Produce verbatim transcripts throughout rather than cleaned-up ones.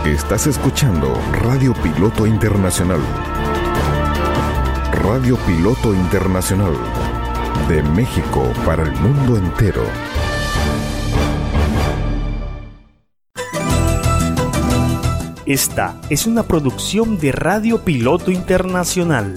Estás escuchando Radio Piloto Internacional. Radio Piloto Internacional. De México para el mundo entero. Esta es una producción de Radio Piloto Internacional.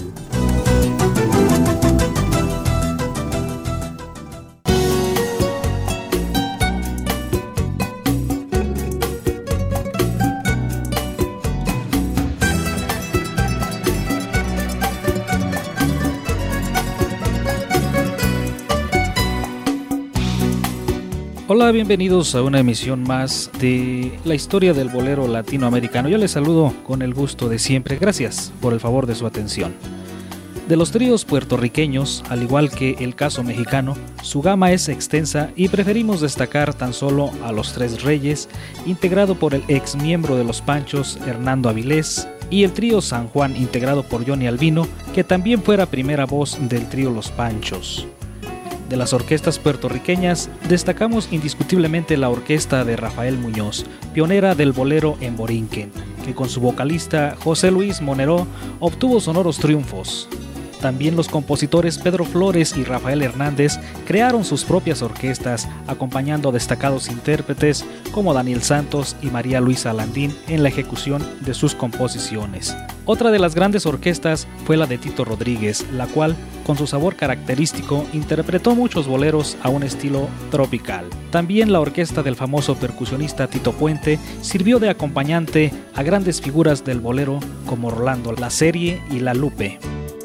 Hola, bienvenidos a una emisión más de la historia del bolero latinoamericano. Yo les saludo con el gusto de siempre. Gracias por el favor de su atención. De los tríos puertorriqueños, al igual que el caso mexicano, su gama es extensa y preferimos destacar tan solo a Los Tres Reyes, integrado por el ex miembro de Los Panchos, Hernando Avilés, y el trío San Juan, integrado por Johnny Albino, que también fuera primera voz del trío Los Panchos. De las orquestas puertorriqueñas, destacamos indiscutiblemente la orquesta de Rafael Muñoz, pionera del bolero en Borinquen, que con su vocalista José Luis Monero obtuvo sonoros triunfos. También los compositores Pedro Flores y Rafael Hernández crearon sus propias orquestas, acompañando a destacados intérpretes como Daniel Santos y María Luisa Landín en la ejecución de sus composiciones. Otra de las grandes orquestas fue la de Tito Rodríguez, la cual, con su sabor característico, interpretó muchos boleros a un estilo tropical. También la orquesta del famoso percusionista Tito Puente sirvió de acompañante a grandes figuras del bolero como Rolando La Serie y La Lupe.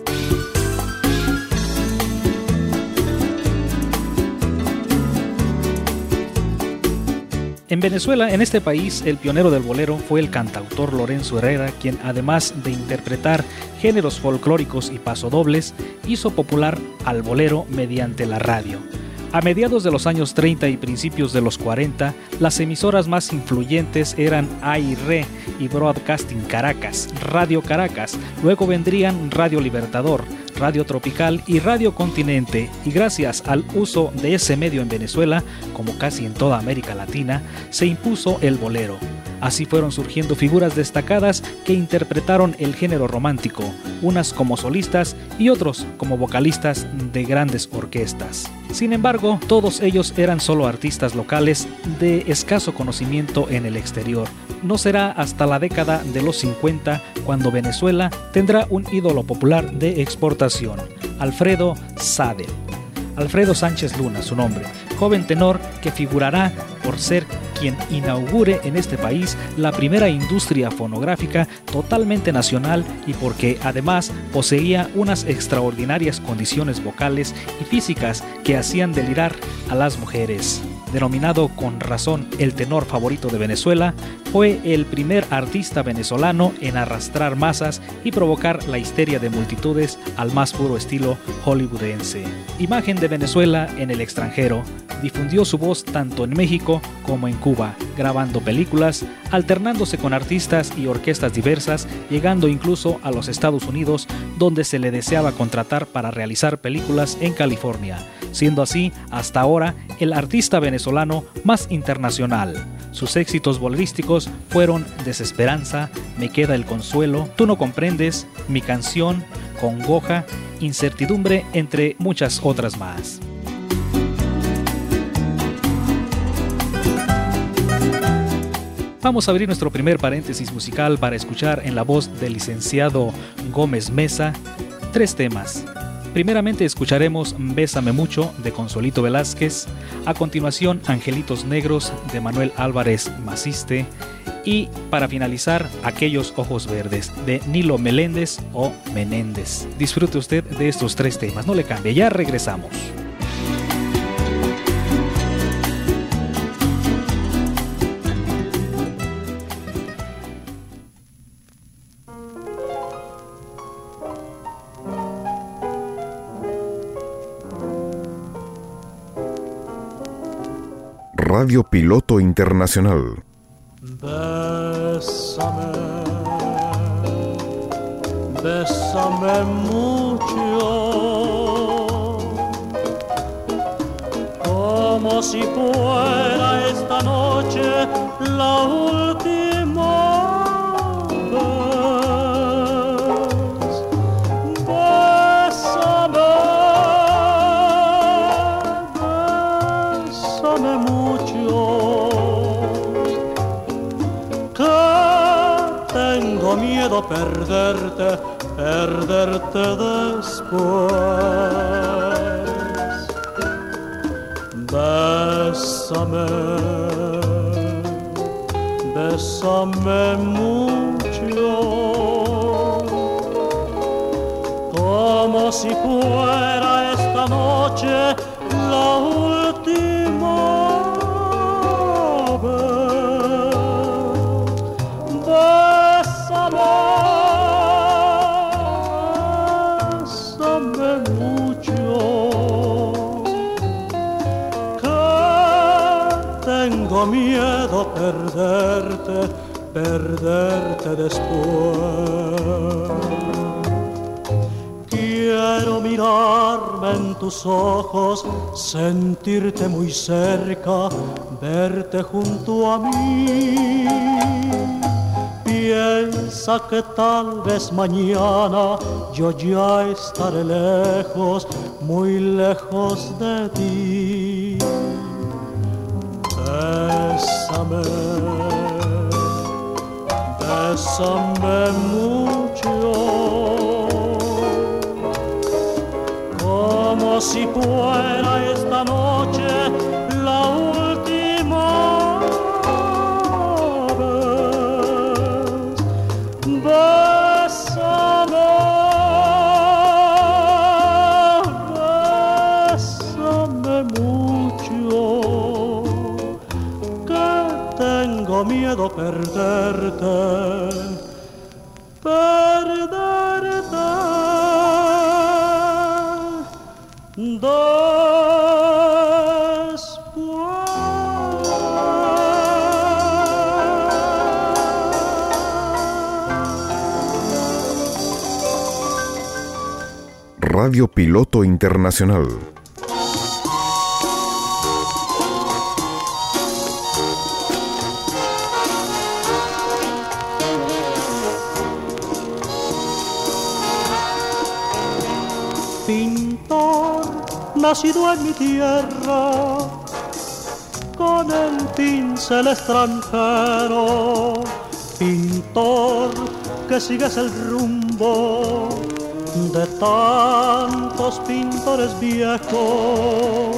En Venezuela, en este país, el pionero del bolero fue el cantautor Lorenzo Herrera, quien además de interpretar géneros folclóricos y pasodobles, hizo popular al bolero mediante la radio. A mediados de los años treinta y principios de los cuarenta, las emisoras más influyentes eran A y R y Broadcasting Caracas, Radio Caracas, luego vendrían Radio Libertador, Radio Tropical y Radio Continente, y gracias al uso de ese medio en Venezuela, como casi en toda América Latina, se impuso el bolero. Así fueron surgiendo figuras destacadas que interpretaron el género romántico, unas como solistas y otros como vocalistas de grandes orquestas. Sin embargo, todos ellos eran solo artistas locales de escaso conocimiento en el exterior. No será hasta la década de los cincuenta cuando Venezuela tendrá un ídolo popular de exportación, Alfredo Sadel. Alfredo Sánchez Luna, su nombre, joven tenor que figurará por ser quien inaugure en este país la primera industria fonográfica totalmente nacional y porque además poseía unas extraordinarias condiciones vocales y físicas que hacían delirar a las mujeres. Denominado con razón el tenor favorito de Venezuela, fue el primer artista venezolano en arrastrar masas y provocar la histeria de multitudes al más puro estilo hollywoodense. Imagen de Venezuela en el extranjero, difundió su voz tanto en México como en Cuba, grabando películas, alternándose con artistas y orquestas diversas, llegando incluso a los Estados Unidos, donde se le deseaba contratar para realizar películas en California, siendo así hasta ahora el artista venezolano más internacional. Sus éxitos bolerísticos fueron Desesperanza, Me queda el consuelo, Tú no comprendes, Mi canción, Congoja, Incertidumbre, entre muchas otras más. Vamos a abrir nuestro primer paréntesis musical para escuchar en la voz del licenciado Gómez Mesa tres temas. Primeramente escucharemos Bésame mucho de Consuelito Velázquez, a continuación Angelitos Negros de Manuel Álvarez Maciste y para finalizar Aquellos ojos verdes de Nilo Meléndez o Menéndez. Disfrute usted de estos tres temas, no le cambie, ya regresamos. Radio Piloto Internacional. Bésame, bésame mucho, como si fuera esta noche la última miedo perderte, perderte después. Bésame, bésame mucho, como si fuera esta noche la última vez. Bésame, bésame mucho, que tengo miedo perderte, perderte después. Quiero mirarme en tus ojos, sentirte muy cerca, verte junto a mí. Piensa que tal vez mañana yo ya estaré lejos, muy lejos de ti. Bésame, bésame mucho, como si fuera esta noche la última vez. Bésame, bésame mucho, que tengo miedo perderte, perderte después. Radio Piloto Internacional. Pintor, nacido en mi tierra, con el pincel extranjero. Pintor, que sigues el rumbo de tantos pintores viejos.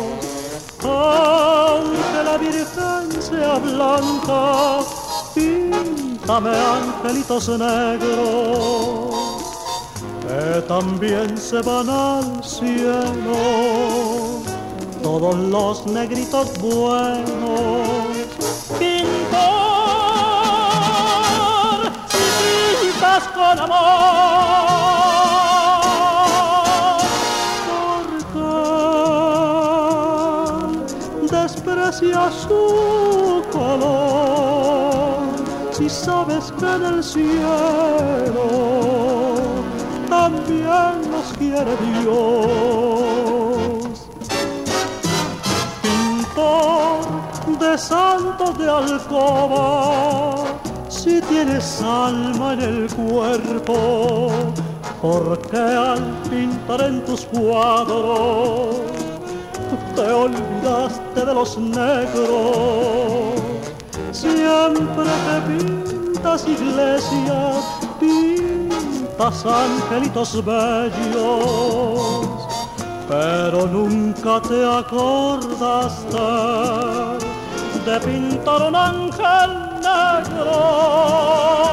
Aunque la Virgen sea blanca, píntame angelitos negros, que también se van al cielo, todos los negritos buenos. Pintor, si pintas con amor, ¿por qué desprecias su color? Si sabes que en el cielo también nos quiere Dios. Pintor de santos de alcoba, si tienes alma en el cuerpo, ¿por qué al pintar en tus cuadros te olvidaste de los negros? Siempre te pintas iglesias, pintas angelitos bellos, pero nunca te acordaste de pintar un ángel negro.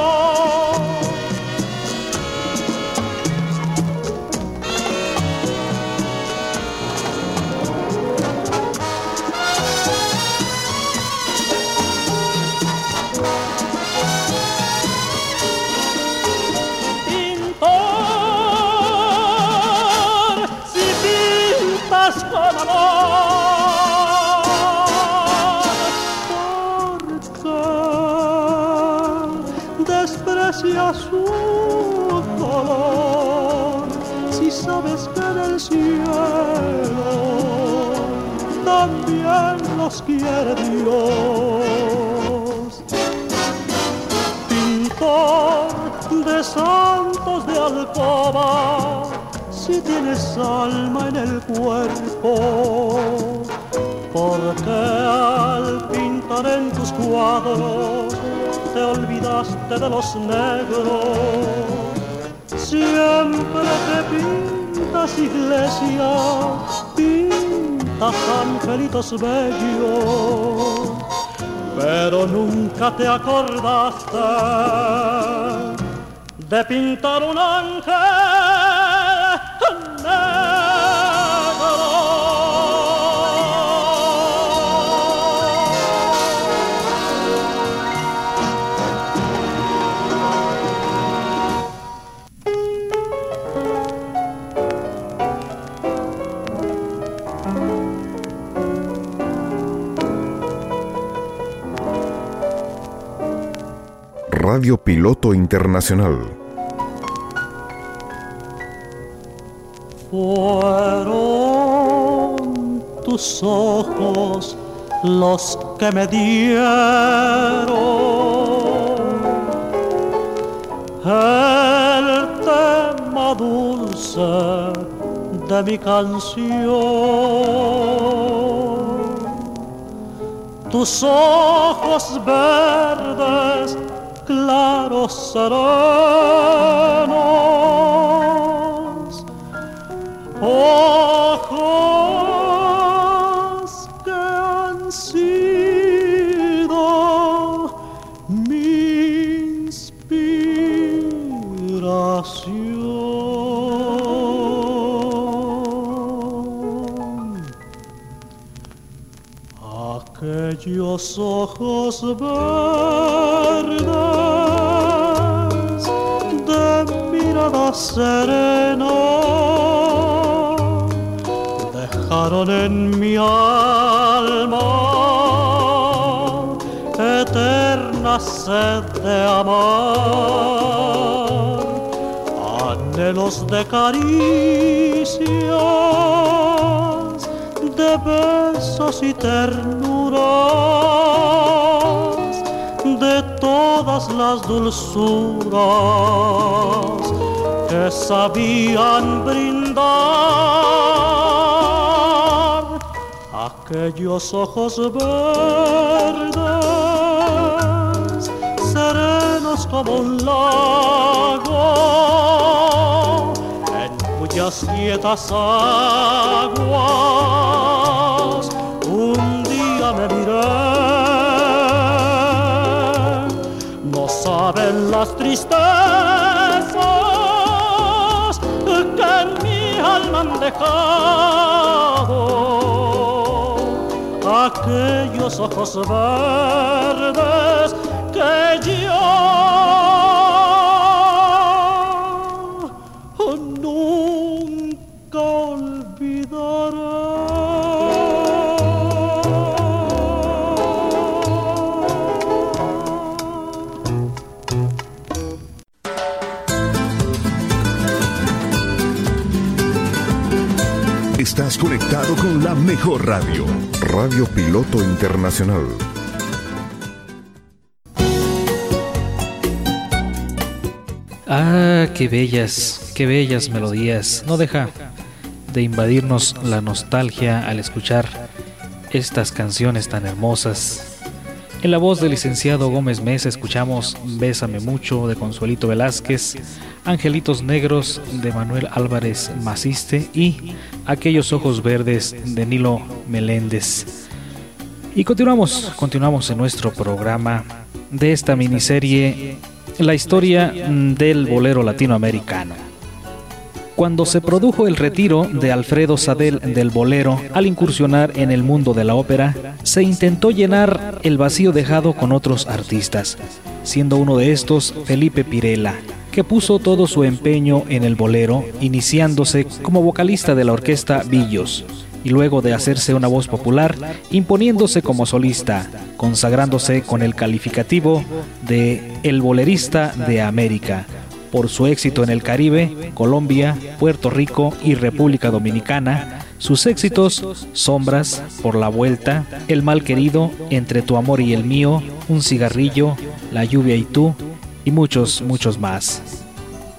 Desprecia su color, si sabes que en el cielo también los quiere Dios. Pintor de santos de alcoba, si tienes alma en el cuerpo, ¿por qué al pintar en tus cuadros te olvidaste de los negros. Siempre te pintas iglesias, pintas angelitos bellos, pero nunca te acordaste de pintar un ángel negro. Radio Piloto Internacional. Fueron tus ojos los que me dieron el tema dulce de mi canción. Tus ojos verdes, claros, serenos, ojos que han sido mi inspiración. Aquellos ojos verdes de mirada serena dejaron en mi alma eterna sed de amar, anhelos de caricias, de besos y ternuras, de todas las dulzuras que sabían brindar aquellos ojos verdes, serenos como un lago, en cuyas quietas aguas un día me miré. No saben las tristezas que en mi alma han dejado aquellos ojos verdes que yo nunca olvidaré. Estás conectado con la mejor radio. Radio Piloto Internacional. Ah, qué bellas, qué bellas melodías. No deja de invadirnos la nostalgia al escuchar estas canciones tan hermosas. En la voz del licenciado Gómez Mesa escuchamos Bésame Mucho de Consuelito Velázquez, Angelitos Negros de Manuel Álvarez Maciste y Aquellos Ojos Verdes de Nilo Meléndez. Y continuamos, continuamos en nuestro programa de esta miniserie, la historia del bolero latinoamericano. Cuando se produjo el retiro de Alfredo Sadel del bolero al incursionar en el mundo de la ópera, se intentó llenar el vacío dejado con otros artistas, siendo uno de estos Felipe Pirela, que puso todo su empeño en el bolero, iniciándose como vocalista de la orquesta Billos, y luego de hacerse una voz popular, imponiéndose como solista, consagrándose con el calificativo de El Bolerista de América, por su éxito en el Caribe, Colombia, Puerto Rico y República Dominicana. Sus éxitos: Sombras, Por la Vuelta, El Mal Querido, Entre tu amor y el mío, Un cigarrillo, La lluvia y tú, y muchos, muchos más.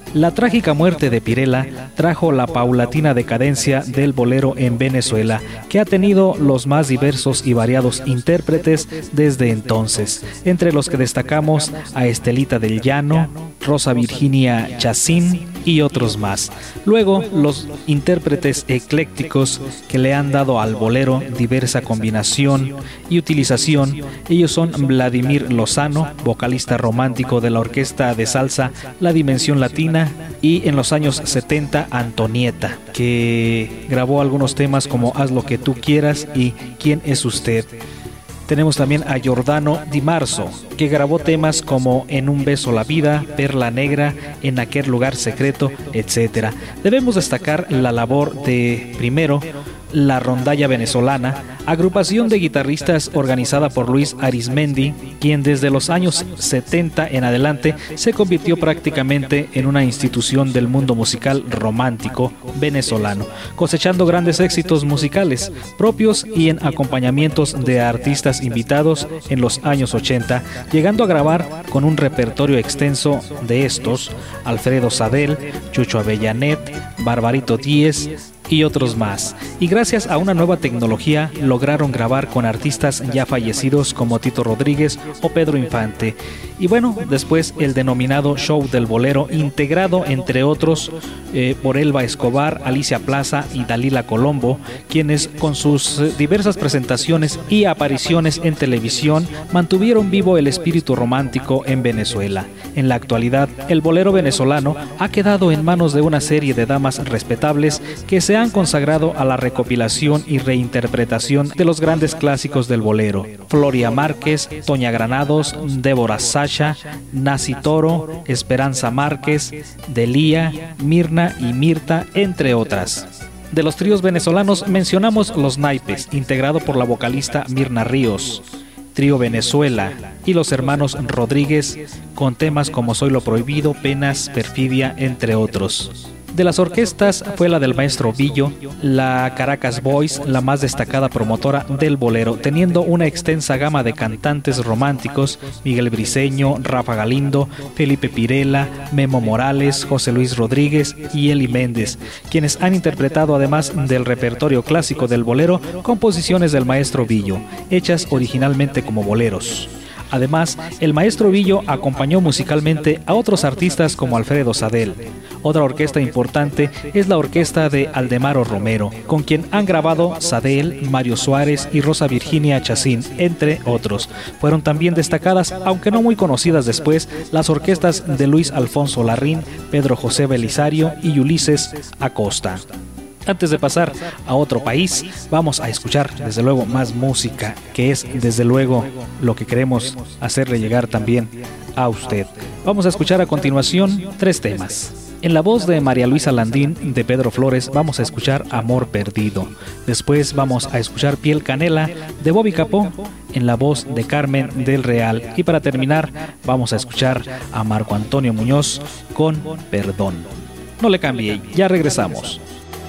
La trágica muerte de Pirela trajo la paulatina decadencia del bolero en Venezuela, que ha tenido los más diversos y variados intérpretes desde entonces, entre los que destacamos a Estelita del Llano, Rosa Virginia Chacín y otros más. Luego, los intérpretes eclécticos que le han dado al bolero diversa combinación y utilización, ellos son Vladimir Lozano, vocalista romántico de la orquesta de salsa La Dimensión Latina, y en los años setenta Antonieta, que grabó algunos temas como Haz lo que tú quieras y ¿Quién es usted? Tenemos también a Giordano Di Marzo, que grabó temas como En un beso la vida, Perla negra, En aquel lugar secreto, etcétera. Debemos destacar la labor de, primero, La Rondalla Venezolana, agrupación de guitarristas organizada por Luis Arizmendi, quien desde los años setenta en adelante se convirtió prácticamente en una institución del mundo musical romántico venezolano, cosechando grandes éxitos musicales propios y en acompañamientos de artistas invitados en los años ochenta, llegando a grabar con un repertorio extenso de estos: Alfredo Sadel, Chucho Avellanet, Barbarito Díez y otros más. Y gracias a una nueva tecnología lograron grabar con artistas ya fallecidos como Tito Rodríguez o Pedro Infante. Y bueno, después el denominado Show del Bolero, integrado entre otros eh, por Elba Escobar, Alicia Plaza y Dalila Colombo, quienes con sus diversas presentaciones y apariciones en televisión mantuvieron vivo el espíritu romántico en Venezuela. En la actualidad, el bolero venezolano ha quedado en manos de una serie de damas respetables que se han consagrado a la recopilación y reinterpretación de los grandes clásicos del bolero: Floria Márquez, Toña Granados, Débora Sacha, Nasi Toro, Esperanza Márquez, Delía, Mirna y Mirta, entre otras. De los tríos venezolanos mencionamos Los Naipes, integrado por la vocalista Mirna Ríos, Trío Venezuela y los hermanos Rodríguez, con temas como Soy lo prohibido, Penas, Perfidia, entre otros. De las orquestas fue la del maestro Billo, la Caracas Boys, la más destacada promotora del bolero, teniendo una extensa gama de cantantes románticos: Miguel Briceño, Rafa Galindo, Felipe Pirela, Memo Morales, José Luis Rodríguez y Eli Méndez, quienes han interpretado, además del repertorio clásico del bolero, composiciones del maestro Billo, hechas originalmente como boleros. Además, el maestro Billo acompañó musicalmente a otros artistas como Alfredo Sadel. Otra orquesta importante es la orquesta de Aldemaro Romero, con quien han grabado Sadel, Mario Suárez y Rosa Virginia Chacín, entre otros. Fueron también destacadas, aunque no muy conocidas después, las orquestas de Luis Alfonso Larrín, Pedro José Belisario y Ulises Acosta. Antes de pasar a otro país, vamos a escuchar desde luego más música, que es desde luego lo que queremos hacerle llegar también a usted. Vamos a escuchar a continuación tres temas. En la voz de María Luisa Landín, de Pedro Flores, vamos a escuchar Amor Perdido. Después vamos a escuchar Piel Canela, de Bobby Capó, en la voz de Carmen del Real. Y para terminar, vamos a escuchar a Marco Antonio Muñoz con Perdón. No le cambie, ya regresamos.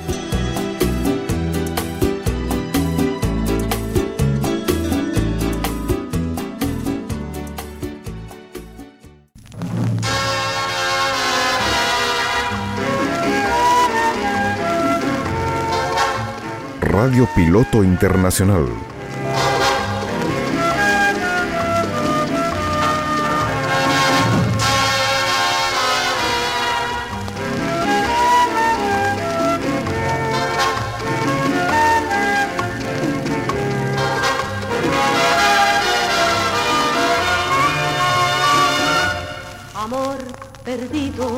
Radio Piloto Internacional. Amor perdido.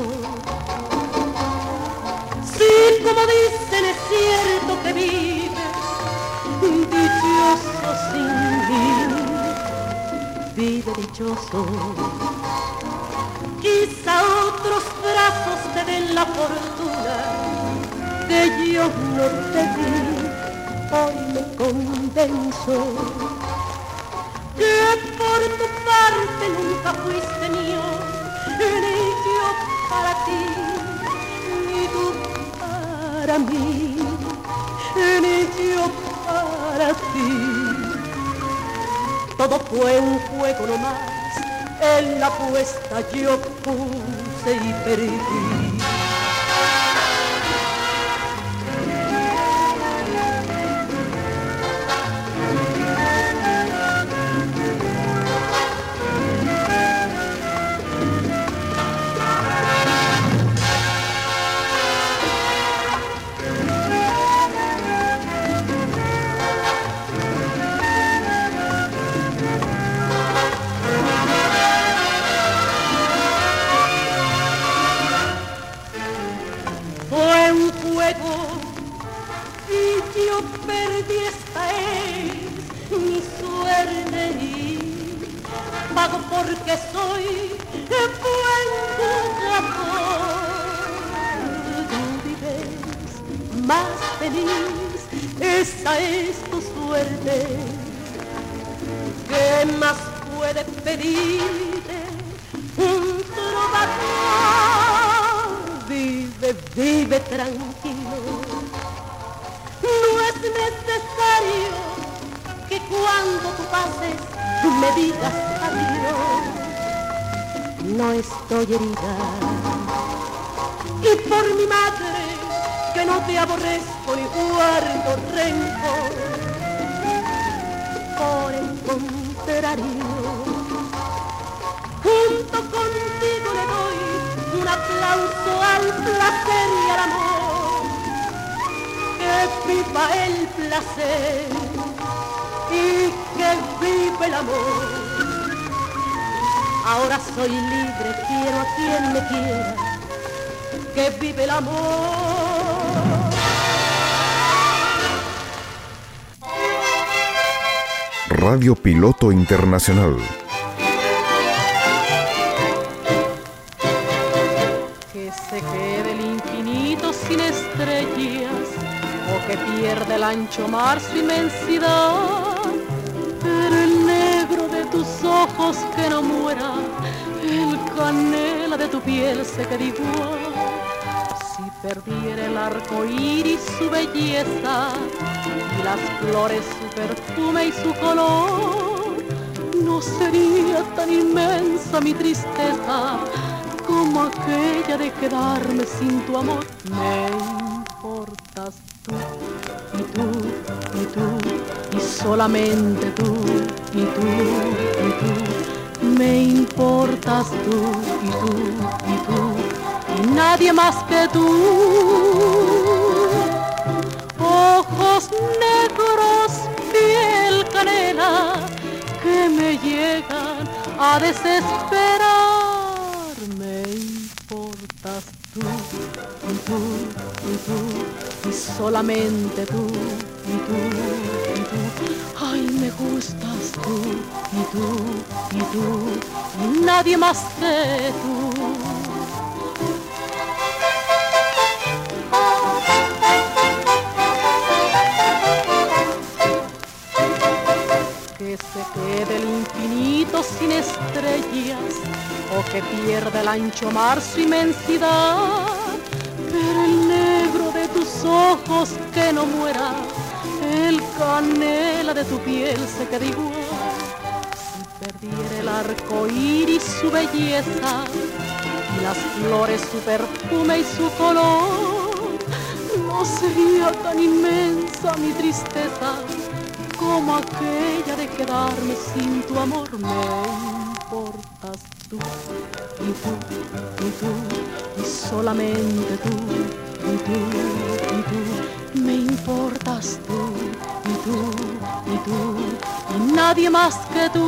Sí, como dicen, es cierto que vives dichoso sin mí, vive dichoso. Quizá otros brazos te den la fortuna que yo no te di. Hoy me convenzo que por tu parte nunca fuiste mío, ni yo para ti, ni tú para mí, ni yo para ti. Todo fue un juego nomás, en la apuesta yo puse y perdí. soy buen jugador. Tú vives más feliz, esa es tu suerte. ¿Qué más puede pedirte un trovador? Vive, vive tranquilo. No es necesario que cuando tú pases tú me digas adiós. No estoy herida y por mi madre que no te aborrezco ni guardo rencor. Por el contrario, junto contigo le doy un aplauso al placer y al amor. Que viva el placer y que viva el amor. Ahora soy libre, quiero a quien me quiera. Que vive el amor. Radio Piloto Internacional. Que se quede el infinito sin estrellas, o que pierda el ancho mar su inmensidad, pero el negro de tus ojos que no muera, el canela de tu piel se quede igual. Si perdiera el arco iris su belleza, y las flores su perfume y su color, no sería tan inmensa mi tristeza como aquella de quedarme sin tu amor. Me importas tú, y tú, y tú, y solamente tú, y tú, y tú. Me importas tú, y tú, y tú, y nadie más que tú. Ojos negros, piel canela, que me llegan a desesperar. Me importas tú, y tú, y tú, y solamente tú, y tú, y tú. Ay, me gustas tú, y tú, y tú, y nadie más que tú. Que se quede el infinito sin estrellas, o que pierda el ancho mar su inmensidad, pero el negro de tus ojos que no muera, el canela de tu piel se quede igual. Si perdiera el arco iris su belleza, y las flores su perfume y su color, no sería tan inmensa mi tristeza como aquella de quedarme sin tu amor. Me importas tú, y tú, y tú, y solamente tú, y tú, y tú. Me importas tú, y tú, y tú, y nadie más que tú.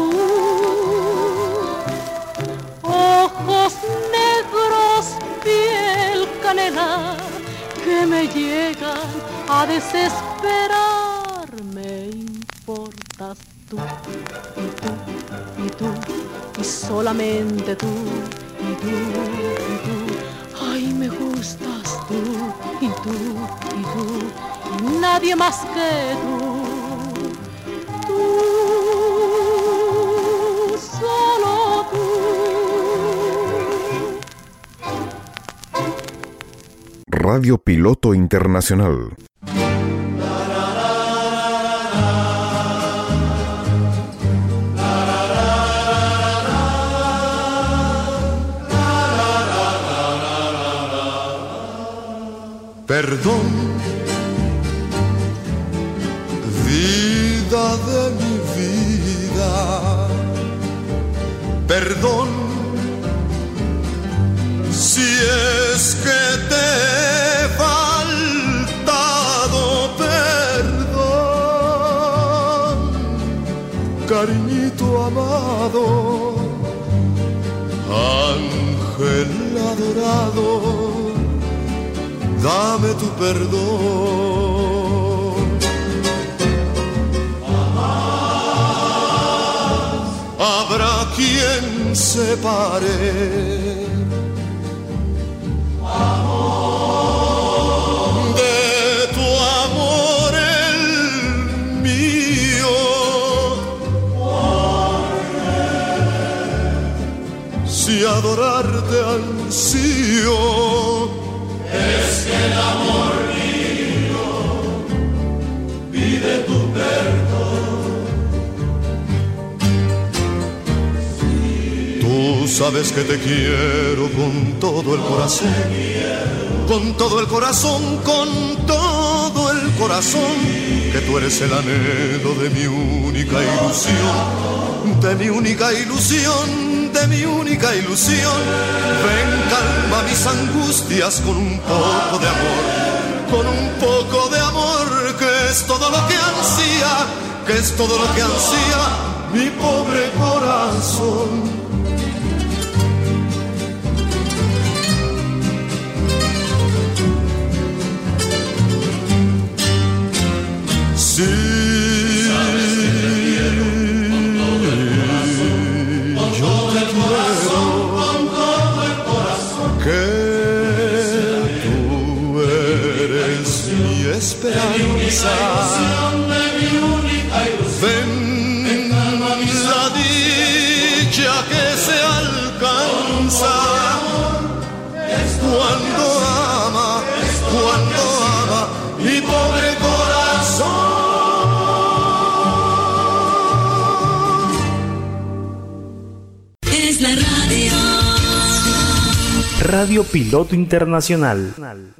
Ojos negros, piel canela, que me llegan a desesperar. Me importas tú, y tú, y tú, y solamente tú, y tú, y tú. Ay, me gustas tú, y tú, y tú, y nadie más que tú. Tú, solo tú. Radio Piloto Internacional. Perdón, vida de mi vida, perdón, si es que te he faltado, perdón, cariñito amado, ángel adorado, dame tu perdón. Habrá quien separe. Amor, de tu amor el mío, si adorarte ansío, es que el amor mío pide tu perdón. Tú sabes que te quiero con todo el corazón, con todo el corazón, con todo el corazón, que tú eres el anhelo de mi única ilusión, de mi única ilusión, de mi única ilusión. Ven, calma mis angustias con un poco de amor, con un poco de amor, que es todo lo que ansía, que es todo lo que ansía mi pobre corazón. Sí, sabes que te quiero con todo el corazón, con todo el corazón, con todo el corazón, que tú eres mi esperanza, de mi única ilusión. Ven, la dicha que se alcanza cuando ama, cuando ama mi pobre corazón. La radio. Radio Piloto Internacional.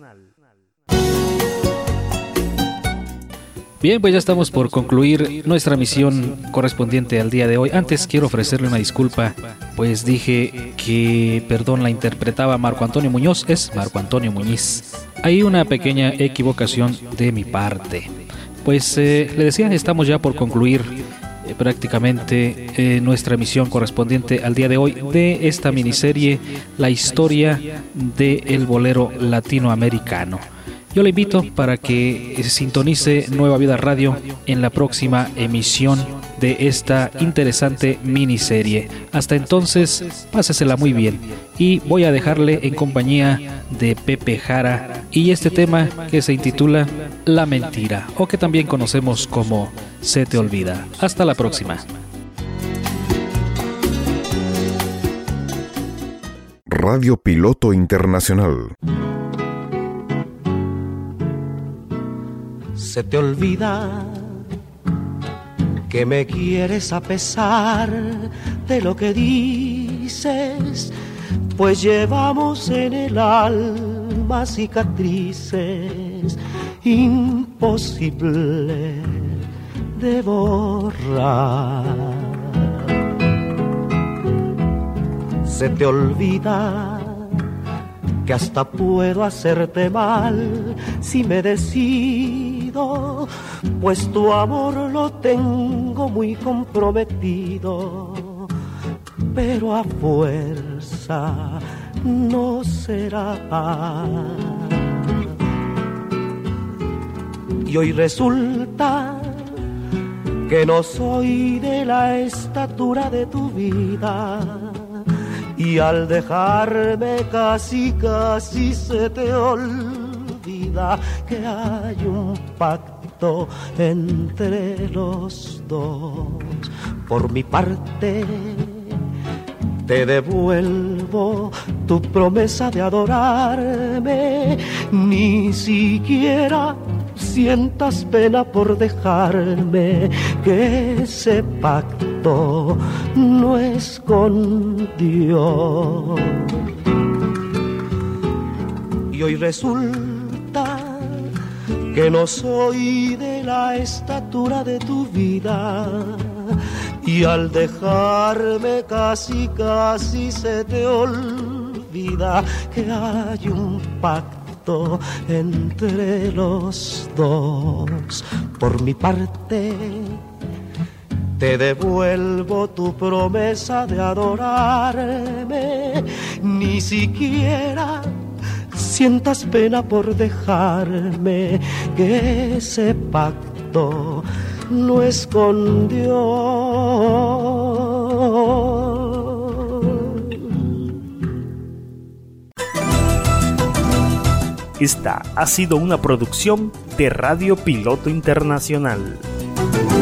Bien, pues ya estamos por concluir nuestra misión correspondiente al día de hoy. Antes quiero ofrecerle una disculpa, pues dije que, perdón, la interpretaba Marco Antonio Muñoz, es Marco Antonio Muñiz. Hay una pequeña equivocación de mi parte. Pues eh, le decía, estamos ya por concluir eh, prácticamente eh, nuestra emisión correspondiente al día de hoy de esta miniserie, la historia del bolero latinoamericano. Yo le invito para que sintonice Nueva Vida Radio en la próxima emisión de esta interesante miniserie. Hasta entonces, pásesela muy bien. Y voy a dejarle en compañía de Pepe Jara y este tema que se intitula La Mentira, o que también conocemos como Se te olvida. Hasta la próxima. Radio Piloto Internacional. Se te olvida que me quieres a pesar de lo que dices, pues llevamos en el alma cicatrices imposible de borrar. Se te olvida que hasta puedo hacerte mal si me decido, pues tu amor lo tengo muy comprometido, pero a fuerza no será. Y hoy resulta que no soy de la estatura de tu vida, y al dejarme casi, casi se te olvida que hay un pacto entre los dos. Por mi parte, te devuelvo tu promesa de adorarme, ni siquiera sientas pena por dejarme, que ese pacto no es con Dios. Y hoy resulta que no soy de la estatura de tu vida, y al dejarme casi, casi se te olvida que hay un pacto entre los dos. Por mi parte, te devuelvo tu promesa de adorarme, ni siquiera sientas pena por dejarme, que ese pacto no es con Dios. Esta ha sido una producción de Radio Piloto Internacional.